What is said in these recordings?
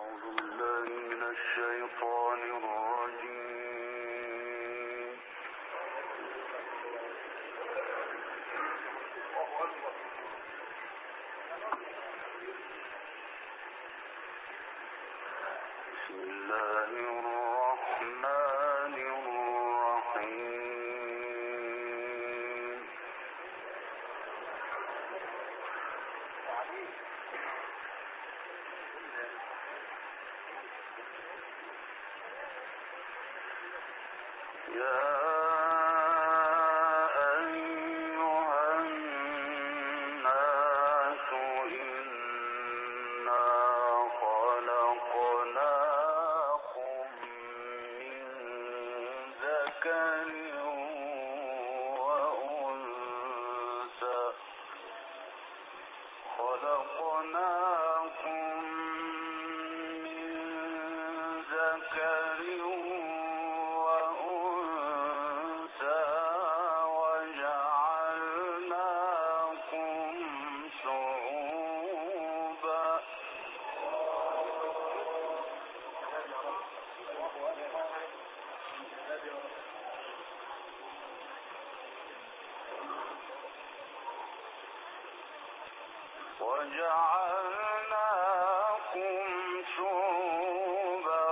وجعلناكم شعوبا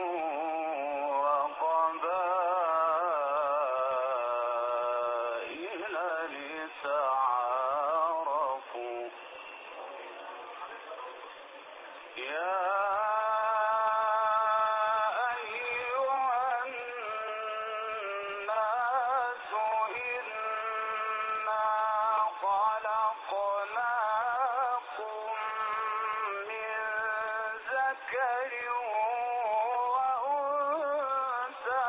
وقبائل لتعارفوا يا أيها الناس إنا خلقناكم من ذكر وأنثى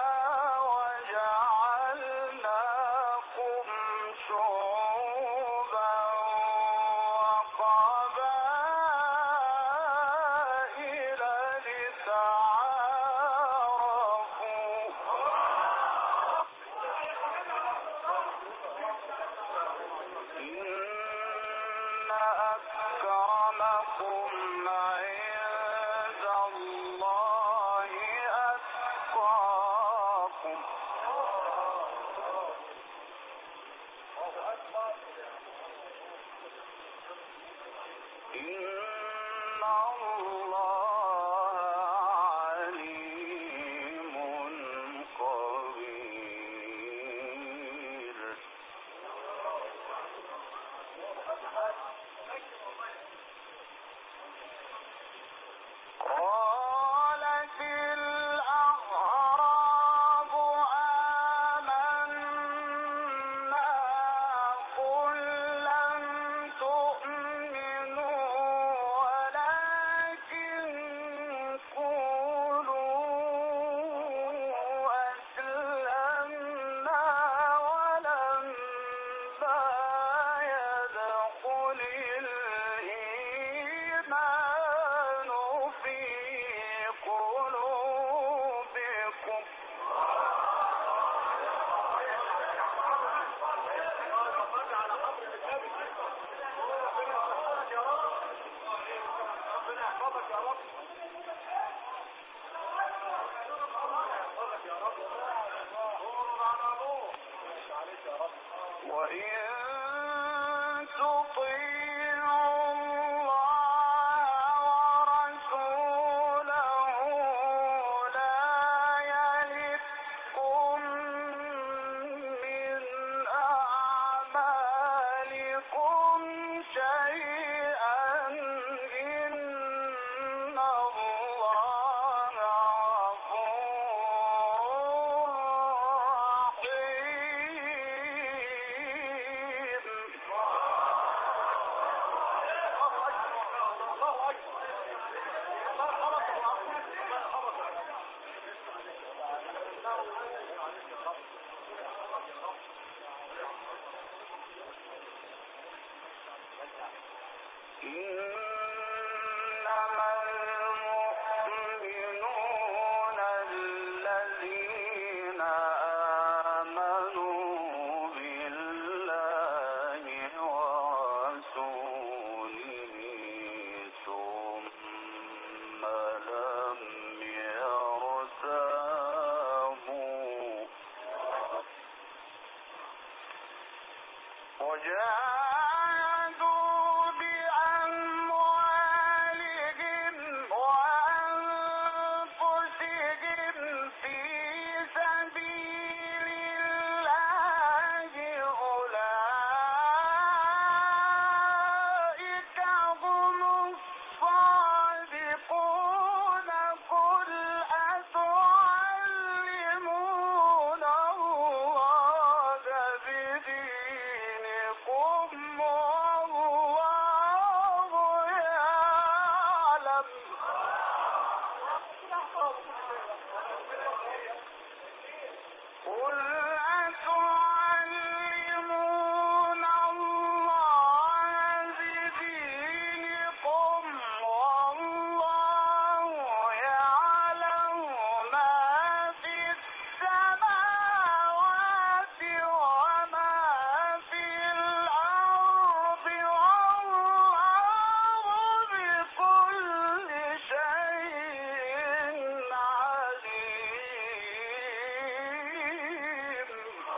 وجعلناكم شعوبا وقبائل لتعارفوا إن أكرمكم عند الله أتقاكم إن الله عليم خبير قالت الأعراب آمنا قل لم تؤمنوا ولكن قولوا أسلمنا ولما يدخل الإيمان في قلوبكم وإن تطيعوا الله ورسوله لا يلدكم من أعمالكم شيئا إن الله وجاهدوا بأموالهم وأنفسهم في سبيل الله أولئك هم الصادقون قل أتعلمون الله بدينكم والله يعلم قل أتعلمون الله بدينكم والله يعلم ما في السماوات وما في الأرض والله بكل شيء عليم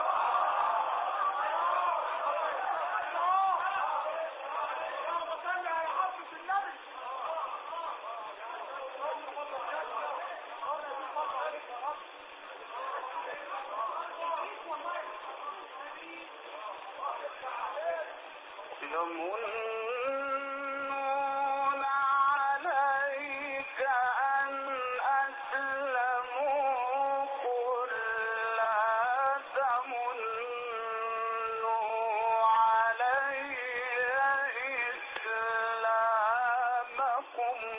يمنون عليك أن أسلموا قل لا تمنوا علي إسلامكم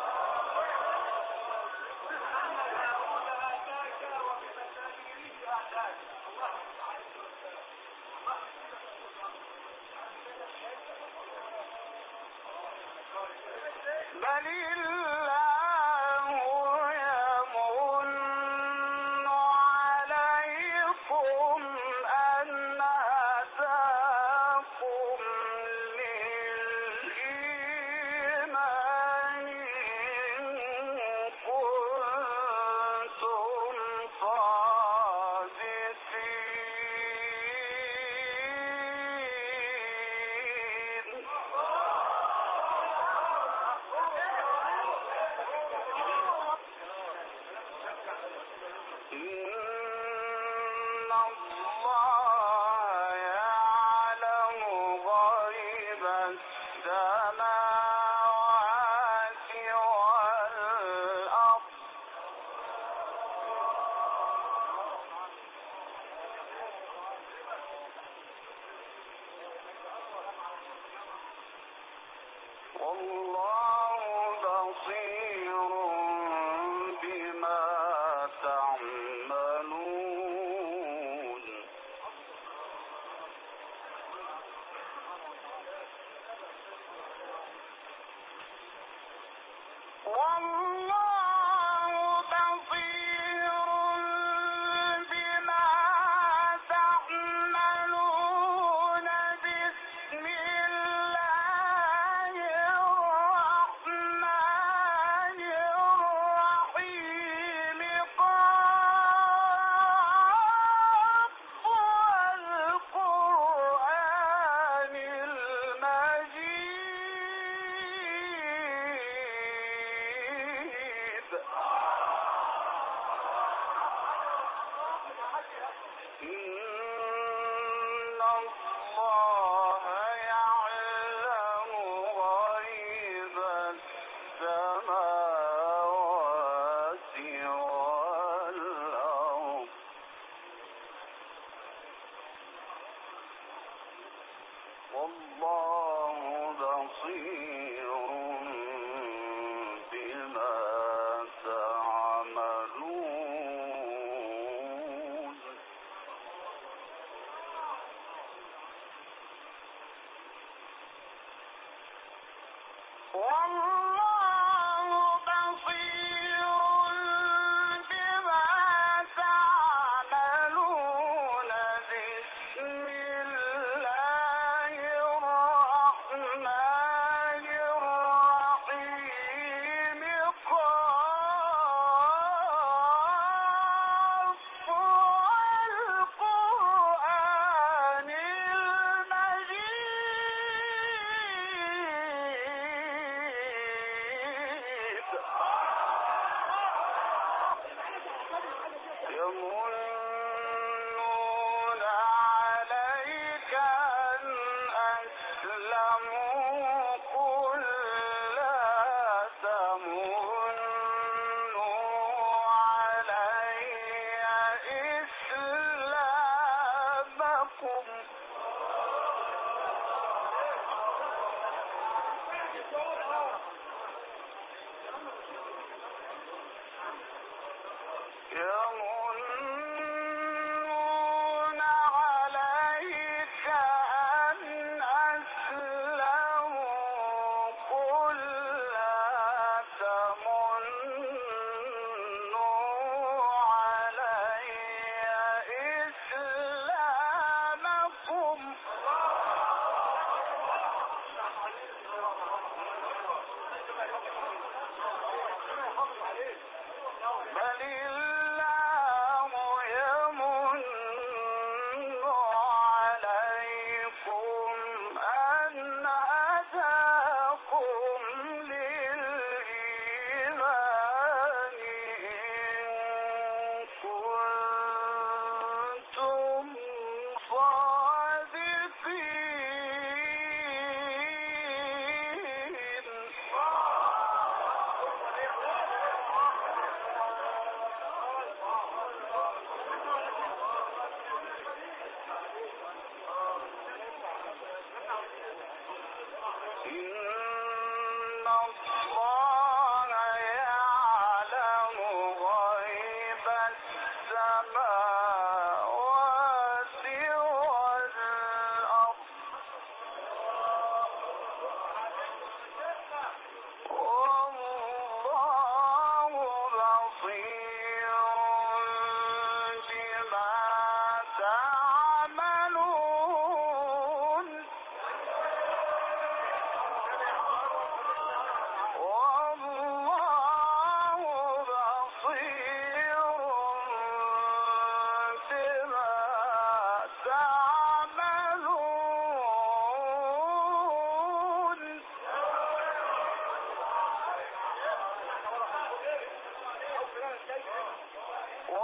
بل الله يمن عليكم أن هداكم للإيمان إن كنتم صادقين إن الله يعلم غيب السماوات والأرض والله بصير بما تعملون والله بصير بما تعملون بسم الله الرحمن الرحيم قاف والقرآن المجيد إن الله يعلم غيب السماوات والأرض والله بصير بما تعملون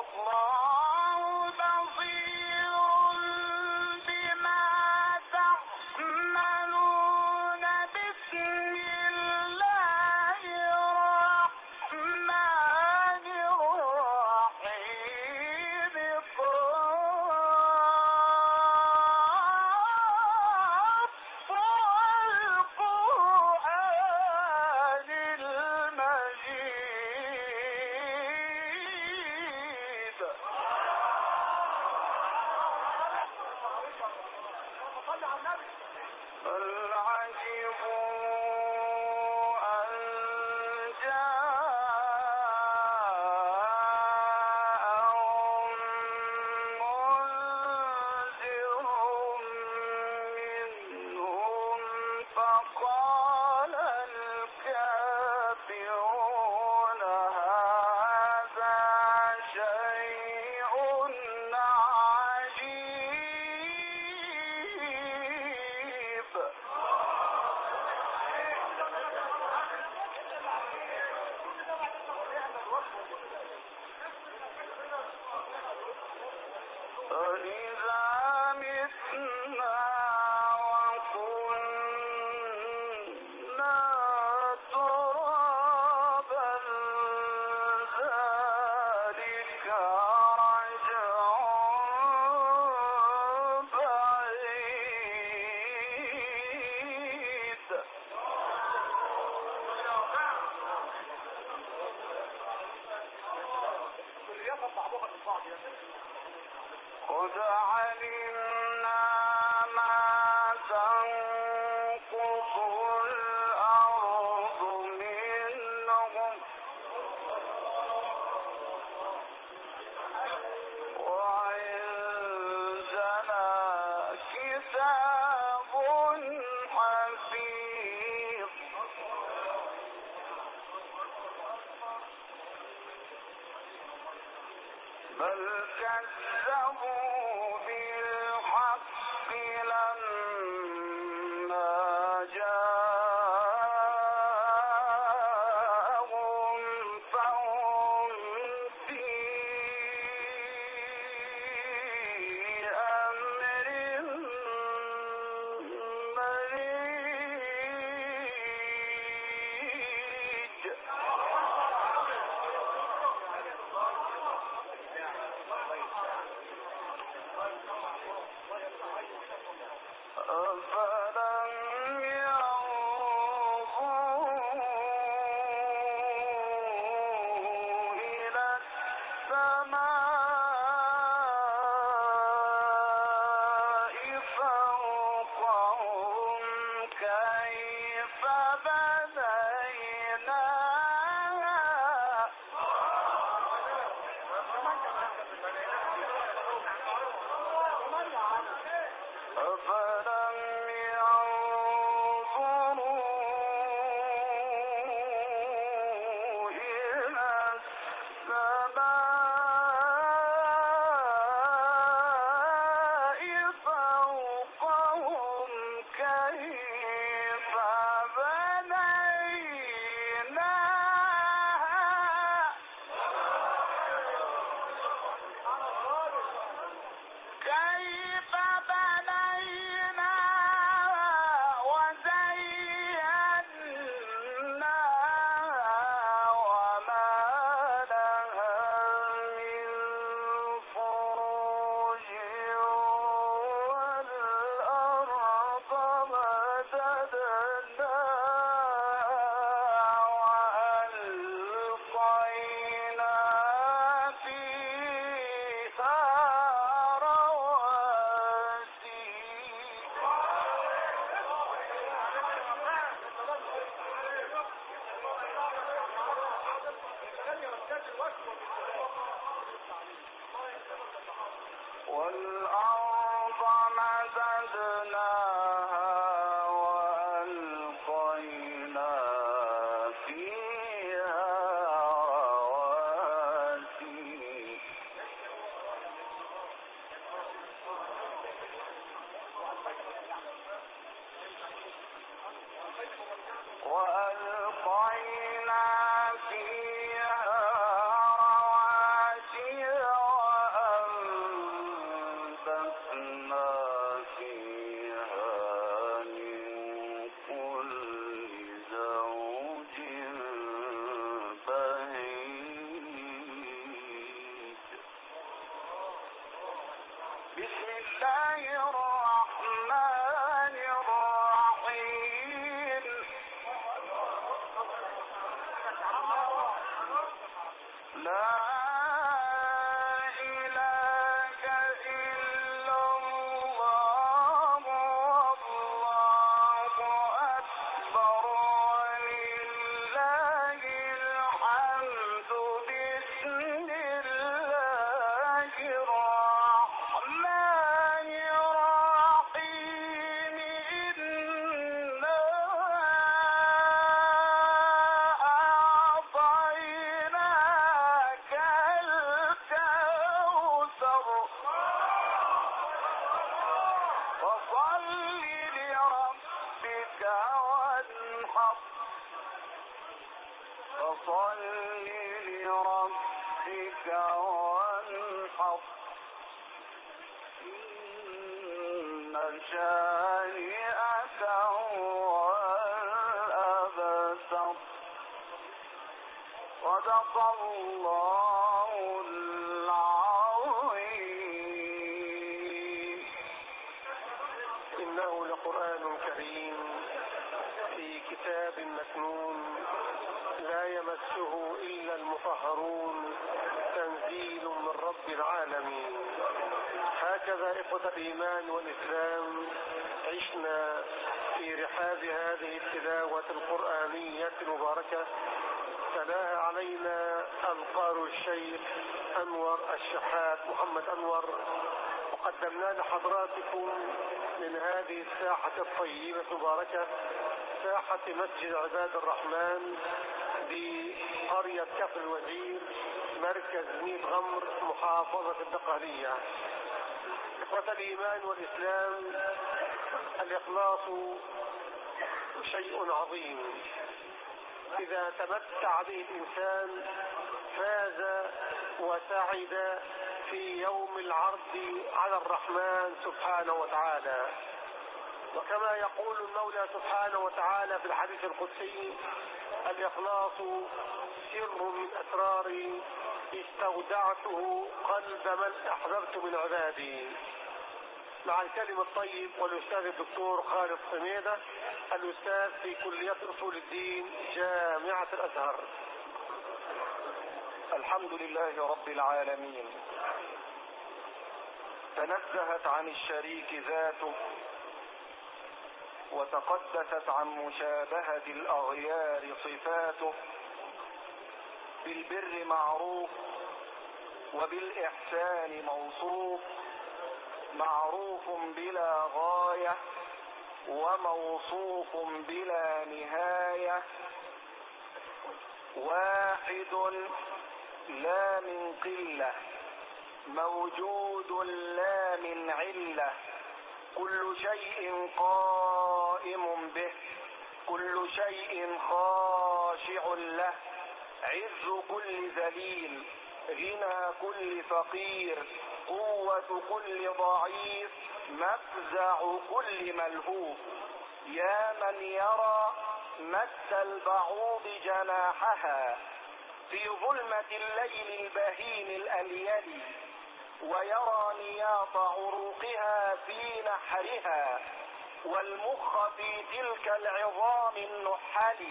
قد علمنا ما تنقص الأرض منهم وعندنا كتاب حفيظ بل كذبوا بالحق لما جاءهم فهم في أمر مريج أفلم ينظروا إلى السماء فوقهم كيف بنيناها أفلم ينظروا إلى السماء فوقهم كيف بنيناها كيف بنيناها وزيناها وما لها من فروج والأرض مددناها وألقينا فيها رواسي والأرض مددناها وألقينا فيها رواسي وألقينا فيها رواسي فصل لربك وانحر إن شانئك هو الأبتر. صدق الله العظيم. إنه لقرآن كريم في كتاب مكنون لا يمسه إلا المطهرون، تنزيل من رب العالمين. هكذا إخوة الإيمان والإسلام عشنا في رحاب هذه التلاوة القرآنية المباركة. تلاها علينا القارئ الشيخ أنور الشحات محمد أنور، وقدمنا لحضراتكم من هذه الساحة الطيبة المباركة، ساحة مسجد عباد الرحمن بقرية كفر الوزير، مركز ميت غمر، محافظة الدقهلية. إخوة الإيمان والإسلام، الإخلاص شيء عظيم، إذا تمتع به الإنسان فاز وسعد في يوم العرض على الرحمن سبحانه وتعالى. وكما يقول المولى سبحانه وتعالى في الحديث القدسي: الإخلاص سر من أسراري استودعته قلب من أحببت من عبادي. مع الكلم الطيب والأستاذ الدكتور خالد صميدة، الأستاذ في كلية أصول الدين جامعة الأزهر. الحمد لله رب العالمين، تنزهت عن الشريك ذاته، وتقدست عن مشابهة الأغيار صفاته. بالبر معروف وبالإحسان موصوف، معروف بلا غاية وموصوف بلا نهاية. واحد لا من قلة، موجود لا من علة، كل شيء قائم به، كل شيء خاشع له، عز كل ذليل، غنى كل فقير، قوة كل ضعيف، مفزع كل ملهوف. يا من يرى مد البعوض جناحها في ظلمة الليل البهيم الأليل، ويرى نياط عروقها في نحرها، والمخ في تلك العظام النحل.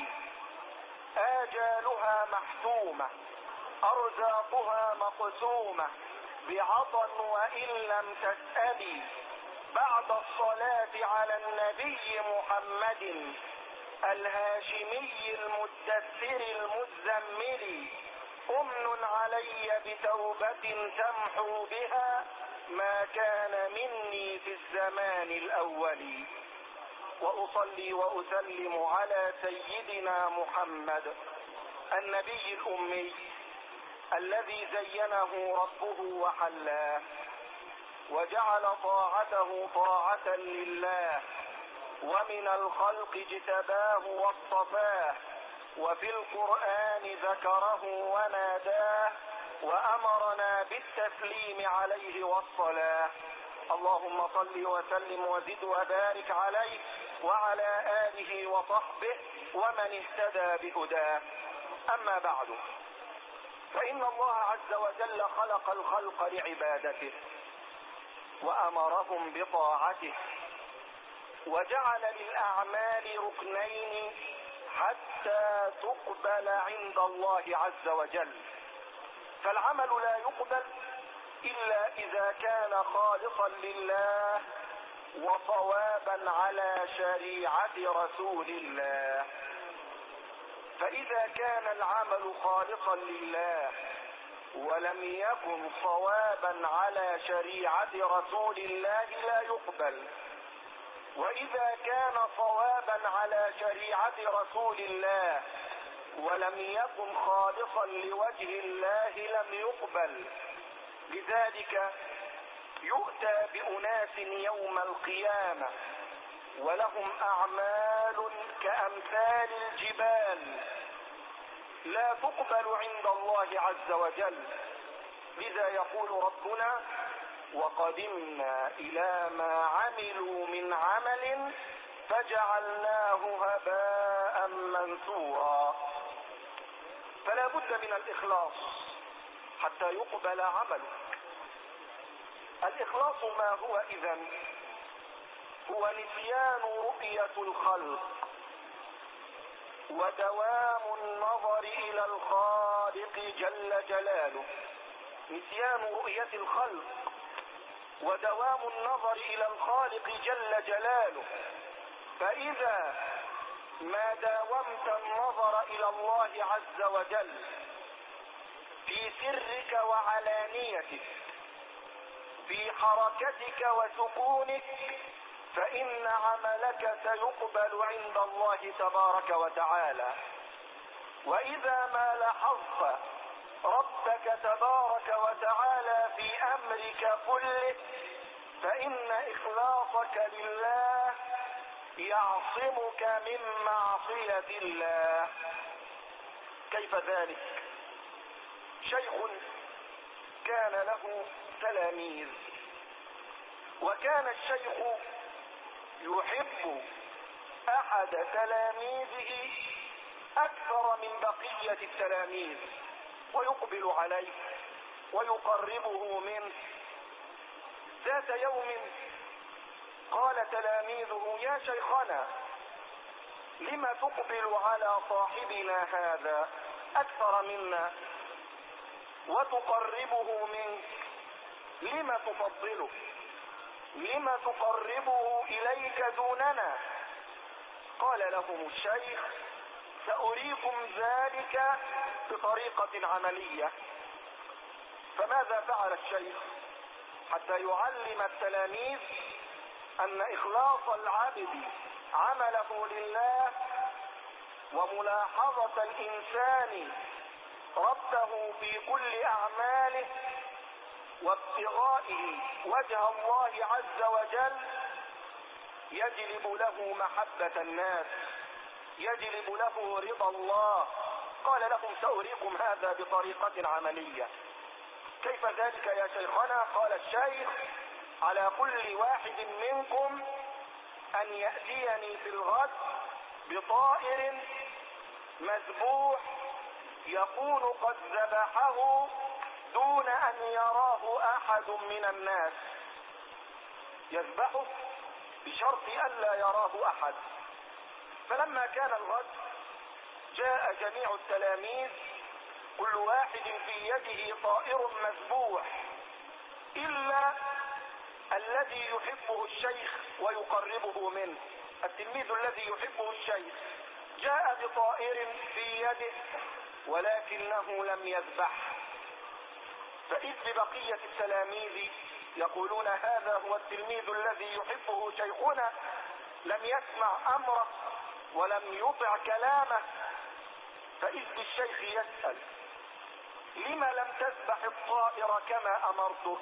آجالها محتومة، أرزاقها مقسومة، بعطا وإن لم تسألي. بعد الصلاة على النبي محمد الهاشمي المدثر المزمل، أمن علي بتوبة تمحو بها ما كان مني في الزمان الأول. وأصلي وأسلم على سيدنا محمد النبي الأمي الذي زينه ربه وحلاه، وجعل طاعته طاعة لله، ومن الخلق اجتباه واصطفاه، وفي القرآن ذكره وناداه، وأمرنا بالتسليم عليه والصلاة. اللهم صل وسلم وزد وبارك عليه وعلى آله وصحبه ومن اهتدى بهداه. أما بعد، فإن الله عز وجل خلق الخلق لعبادته، وأمرهم بطاعته، وجعل للأعمال ركنين حتى تقبل عند الله عز وجل. فالعمل لا يقبل إلا إذا كان خالصا لله وصوابا على شريعة رسول الله. فإذا كان العمل خالصا لله ولم يكن صوابا على شريعة رسول الله لا يقبل، وإذا كان صوابا على شريعة رسول الله ولم يكن خالصا لوجه الله لم يقبل. لذلك يؤتى بأناس يوم القيامة ولهم أعمال كأمثال الجبال لا تقبل عند الله عز وجل. لذا يقول ربنا: وقدمنا إلى ما عملوا من عمل فجعلناه هباء منثورا. فلا بد من الإخلاص حتى يقبل عملك. الإخلاص ما هو إذن؟ هو نسيان رؤية الخلق ودوام النظر إلى الخالق جل جلاله. نسيان رؤية الخلق ودوام النظر إلى الخالق جل جلاله. فإذا ما داومت النظر إلى الله عز وجل في سرك وعلانيتك، في حركتك وسكونك، فإن عملك سيقبل عند الله تبارك وتعالى. وإذا ما لاحظت ربك تبارك وتعالى في أمرك كله فإن إخلاصك لله يعصمك من معصية الله. كيف ذلك؟ شيخ كان له تلاميذ، وكان الشيخ يحب أحد تلاميذه أكثر من بقية التلاميذ ويقبل عليه ويقربه منه. ذات يوم قال تلاميذه: يا شيخنا، لما تقبل على صاحبنا هذا أكثر منا وتقربه منك؟ لما تفضله؟ لما تقربه إليك دوننا؟ قال لهم الشيخ: سأريكم ذلك بطريقة عملية. فماذا فعل الشيخ حتى يعلم التلاميذ أن إخلاص العبد عمله لله وملاحظة الإنسان ربه في كل أعماله وابتغائه وجه الله عز وجل يجلب له محبة الناس، يجلب له رضا الله. قال لهم: سأريكم هذا بطريقة عملية. كيف ذلك يا شيخنا؟ قال الشيخ: على كل واحد منكم أن يأتيني في الغد بطائر مذبوح يكون قد ذبحه دون أن يراه أحد من الناس. يذبحه بشرط ألا يراه أحد. فلما كان الغد جاء جميع التلاميذ كل واحد في يده طائر مذبوح إلا الذي يحبه الشيخ ويقربه منه. التلميذ الذي يحبه الشيخ جاء بطائر في يده ولكنه لم يذبح. فإذ ببقية التلاميذ يقولون: هذا هو التلميذ الذي يحبه شيخنا، لم يسمع أمره ولم يطع كلامه. فإذ بالشيخ يسأل: لما لم تذبح الطائر كما أمرتك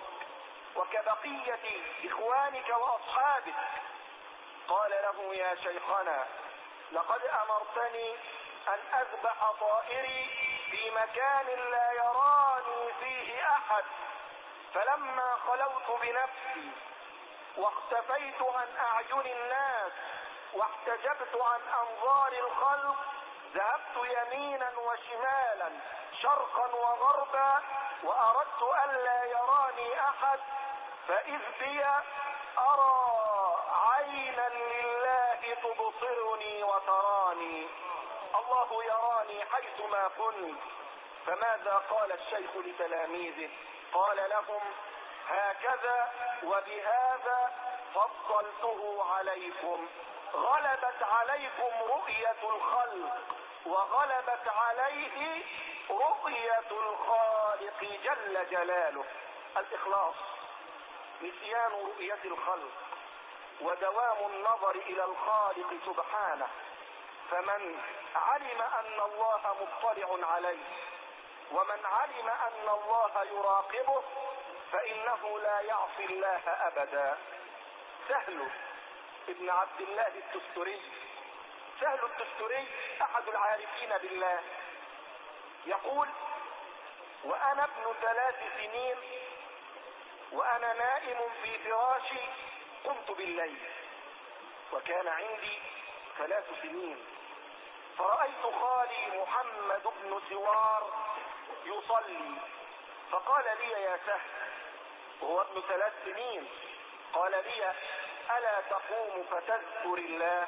وكبقية إخوانك وأصحابك؟ قال له: يا شيخنا، لقد أمرتني أن أذبح طائري في مكان لا يراني فيه أحد، فلما خلوت بنفسي واختفيت عن أعين الناس واحتجبت عن أنظار الخلق ذهبت يمينا وشمالا شرقا وغربا وأردت ألا يراني أحد، فإذ بي أرى عينا لله تبصرني وتراني. الله يراني حيثما كنت، فماذا قال الشيخ لتلاميذه؟ قال لهم: هكذا وبهذا فضلته عليكم، غلبت عليكم رؤية الخلق وغلبت عليه رؤية الخالق جل جلاله. الإخلاص نسيان رؤية الخلق ودوام النظر إلى الخالق سبحانه. فمن علم أن الله مطلع عليه ومن علم أن الله يراقبه فإنه لا يعصي الله أبدا. سهل ابن عبد الله التستري، سهل التستري أحد العارفين بالله، يقول: وأنا ابن 3 سنين وأنا نائم في فراشي قمت بالليل، وكان عندي 3 سنين، فرأيت خالي محمد بن سوار يصلي، فقال لي: يا سهل، وهو ابن 3 سنين، قال لي: ألا تقوم فتذكر الله؟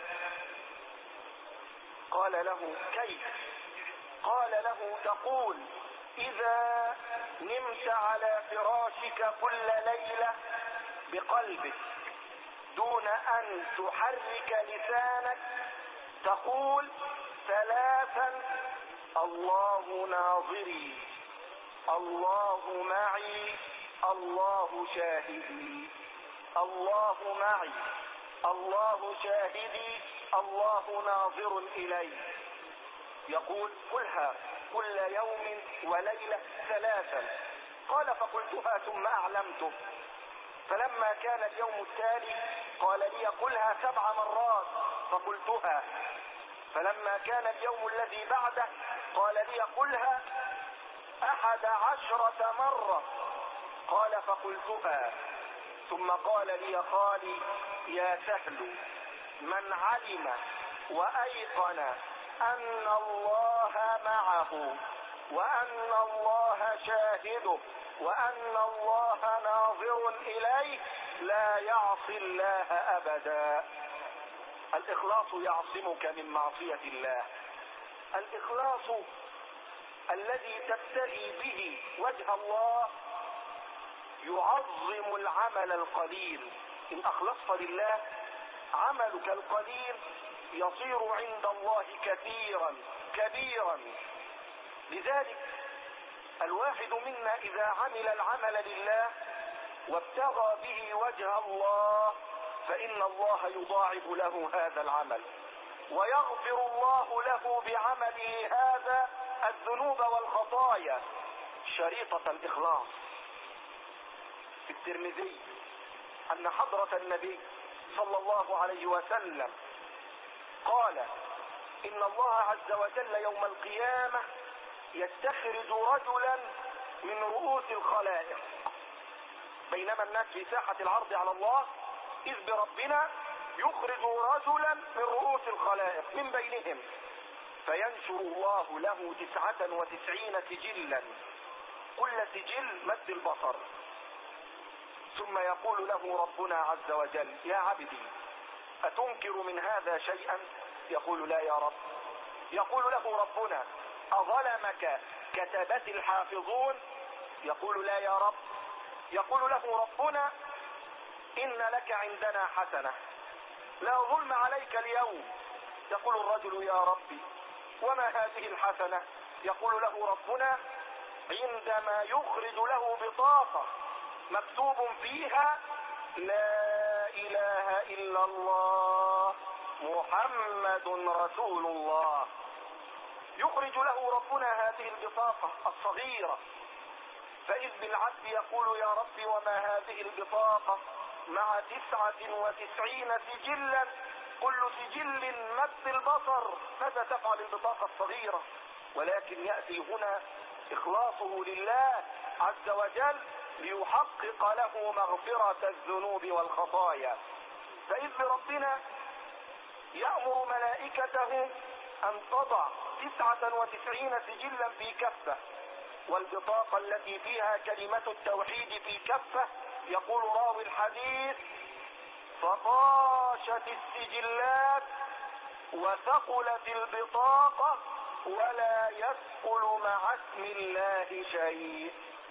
قال له: كيف؟ قال له: تقول: إذا نمت على فراشك كل ليلة بقلبك دون أن تحرك لسانك تقول 3: الله ناظري، الله معي، الله شاهدي، الله معي، الله شاهدي، الله ناظر إلي. يقول: قلها كل يوم وليلة 3. قال: فقلتها ثم أعلمته، فلما كان اليوم التالي قال لي: قلها 7 مرات، فقلتها، فلما كان اليوم الذي بعده قال لي: قلها 11 مرة، قال: فقلتها، ثم قال لي خالي: يا سهل، من علم وأيقن أن الله معه وأن الله شاهده وأن الله ناظر إليه لا يعصي الله أبدا. الإخلاص يعصمك من معصية الله. الإخلاص الذي تبتغي به وجه الله يعظم العمل القليل. إن أخلصت لله عملك القليل يصير عند الله كثيرا كبيرا. لذلك الواحد منا إذا عمل العمل لله وابتغى به وجه الله فإن الله يضاعف له هذا العمل ويغفر الله له بعمله هذا الذنوب والخطايا. شريطة الإخلاص في الترمذي أن حضرة النبي صلى الله عليه وسلم قال: إن الله عز وجل يوم القيامة يستخرج رجلا من رؤوس الخلائق. بينما الناس في ساحة العرض على الله إذ بربنا يخرج رجلا من رؤوس الخلائق من بينهم فينشر الله له 99 سجلا، كل سجل مد البصر، ثم يقول له ربنا عز وجل: يا عبدي أتنكر من هذا شيئا؟ يقول: لا يا رب. يقول له ربنا: أظلمك كتبة الحافظون؟ يقول: لا يا رب. يقول له ربنا: إن لك عندنا حسنة لا ظلم عليك اليوم. يقول الرجل: يا ربي وما هذه الحسنة؟ يقول له ربنا: عندما يخرج له بطاقة مكتوب فيها لا إله إلا الله محمد رسول الله، يخرج له ربنا هذه البطاقة الصغيرة، فإذ بالعبد يقول: يا ربي وما هذه البطاقة؟ مع 99 سجلا كل سجل مد البصر. ماذا تفعل البطاقة الصغيرة؟ ولكن يأتي هنا إخلاصه لله عز وجل ليحقق له مغفرة الذنوب والخطايا. فإذ بربنا يأمر ملائكته أن تضع 99 سجلا في كفة، والبطاقة التي فيها كلمة التوحيد في كفة. يقول راوي الحديث: فطاشت السجلات وثقلت البطاقة ولا يثقل مع اسم الله شيء.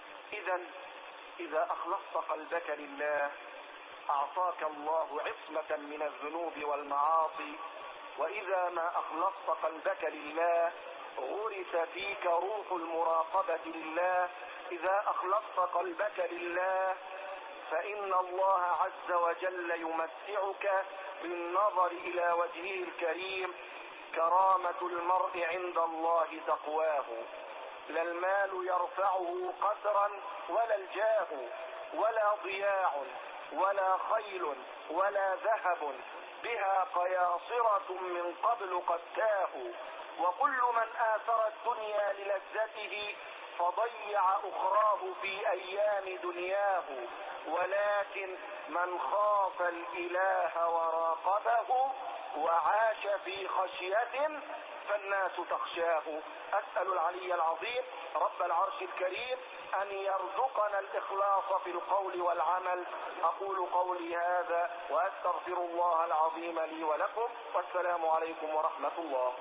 إذا أخلصت قلبك لله أعطاك الله عصمة من الذنوب والمعاصي، وإذا ما أخلصت قلبك لله غرس فيك روح المراقبة لله. إذا أخلصت قلبك لله فإن الله عز وجل يمتعك بالنظر إلى وجهه الكريم. كرامة المرء عند الله تقواه، لا المال يرفعه قدرا ولا الجاه ولا ضياع ولا خيل ولا ذهب، بها قياصرة من قبل قد تاهوا. وكل من آثر الدنيا للذته فضيع أخراه في أيام دنياه، ولكن من خاف الإله وراقبه وعاش في خشية فالناس تخشاه. أسأل العلي العظيم رب العرش الكريم أن يرزقنا الإخلاص في القول والعمل. أقول قولي هذا وأستغفر الله العظيم لي ولكم، والسلام عليكم ورحمة الله.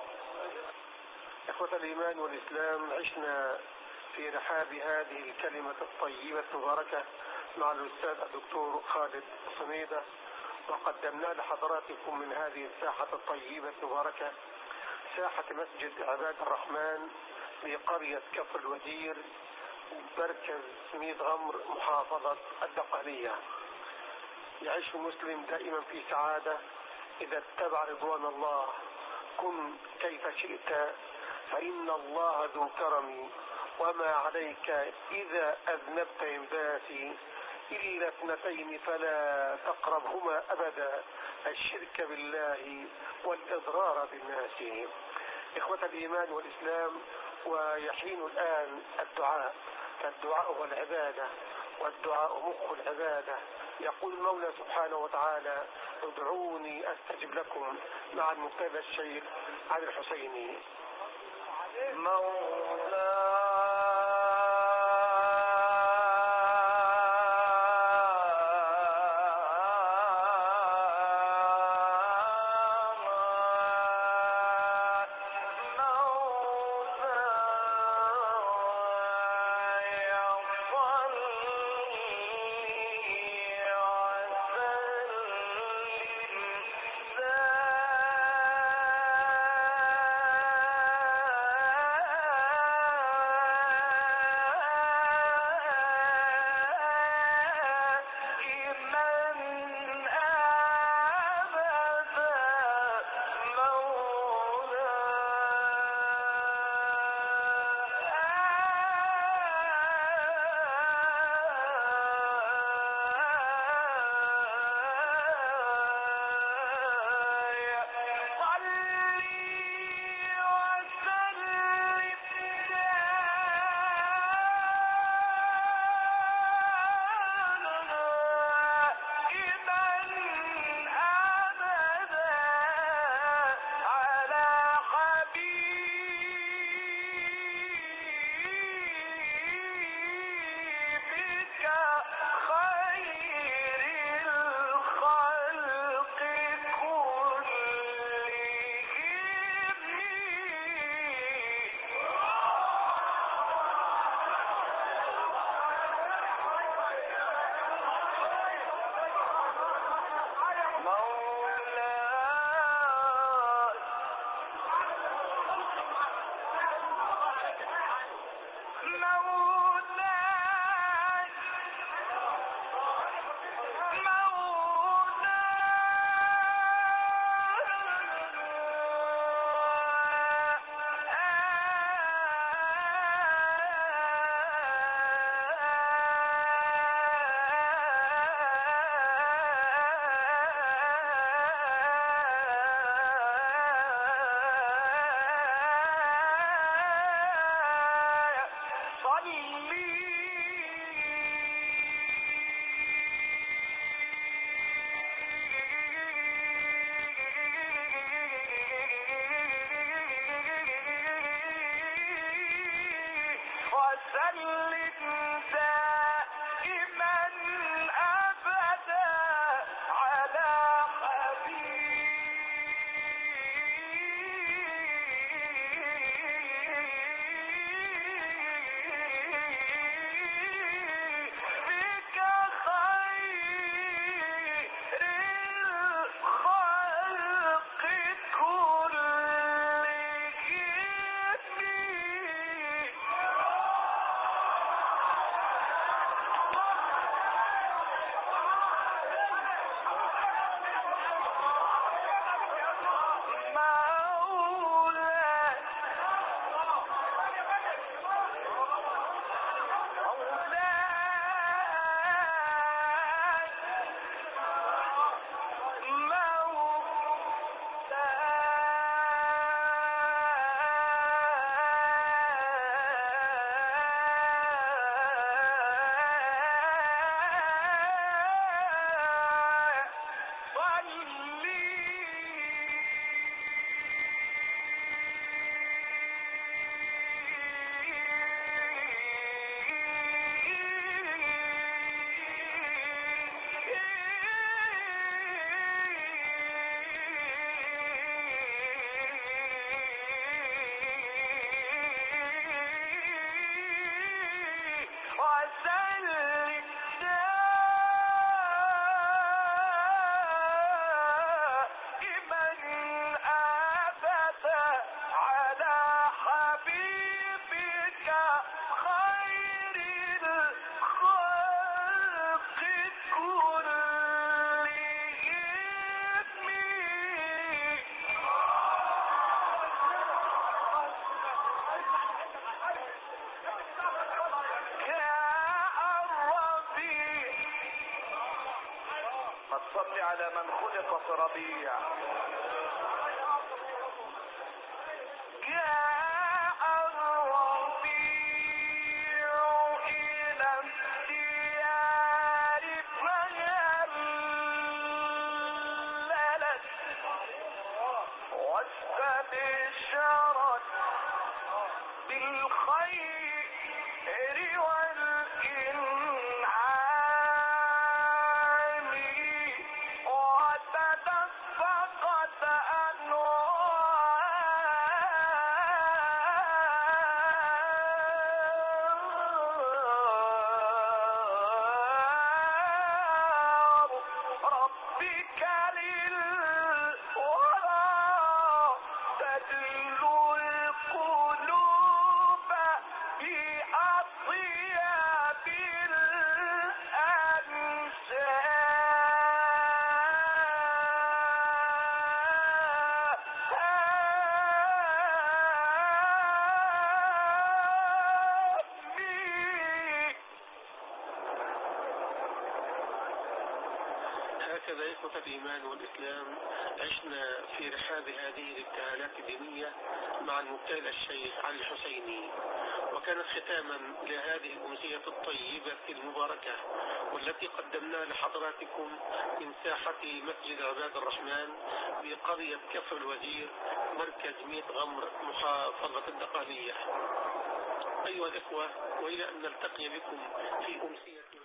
إخوة الإيمان والإسلام، عشنا في رحاب هذه الكلمة الطيبة المباركة مع الأستاذ الدكتور خالد صميدة، وقدمنا لحضراتكم من هذه الساحة الطيبة المباركة ساحة مسجد عباد الرحمن بقرية كفر الودير، مركز ميت غمر، محافظة الدقهلية. يعيش المسلم دائما في سعادة إذا اتبع رضوان الله. كن كيف شئت فإن الله ذو كرم، وما عليك إذا أذنبت ينباسي، إلا اثنتين فلا تقربهما أبدا، الشرك بالله والإضرار بالناس. إخوة الإيمان والإسلام، ويحين الآن الدعاء، فالدعاء هو العبادة، والدعاء مخ العبادة. يقول المولى سبحانه وتعالى: ادعوني أستجب لكم، مع المقتدى الشيخ علي الحسيني. صل على من خلق في ربيع. جاء الربيع إلى الديار فهللت واستبشرت بالخير والإنعام وتدفقت أنوار ربك للورى تدلو القلوب بأطيب الأنساب. هكذا إخوة الإيمان والإسلام عشنا في رحاب هذه الابتهالات الدينية مع المبتهل الشيخ علي الحسيني، وكانت ختاما لهذه الأمسية الطيبة المباركة والتي قدمناها لحضراتكم من ساحة مسجد عباد الرحمن بقرية كفر الوزير مركز ميت غمر محافظة الدقهلية. أيها الإخوة، وإلى أن نلتقي بكم في أمسية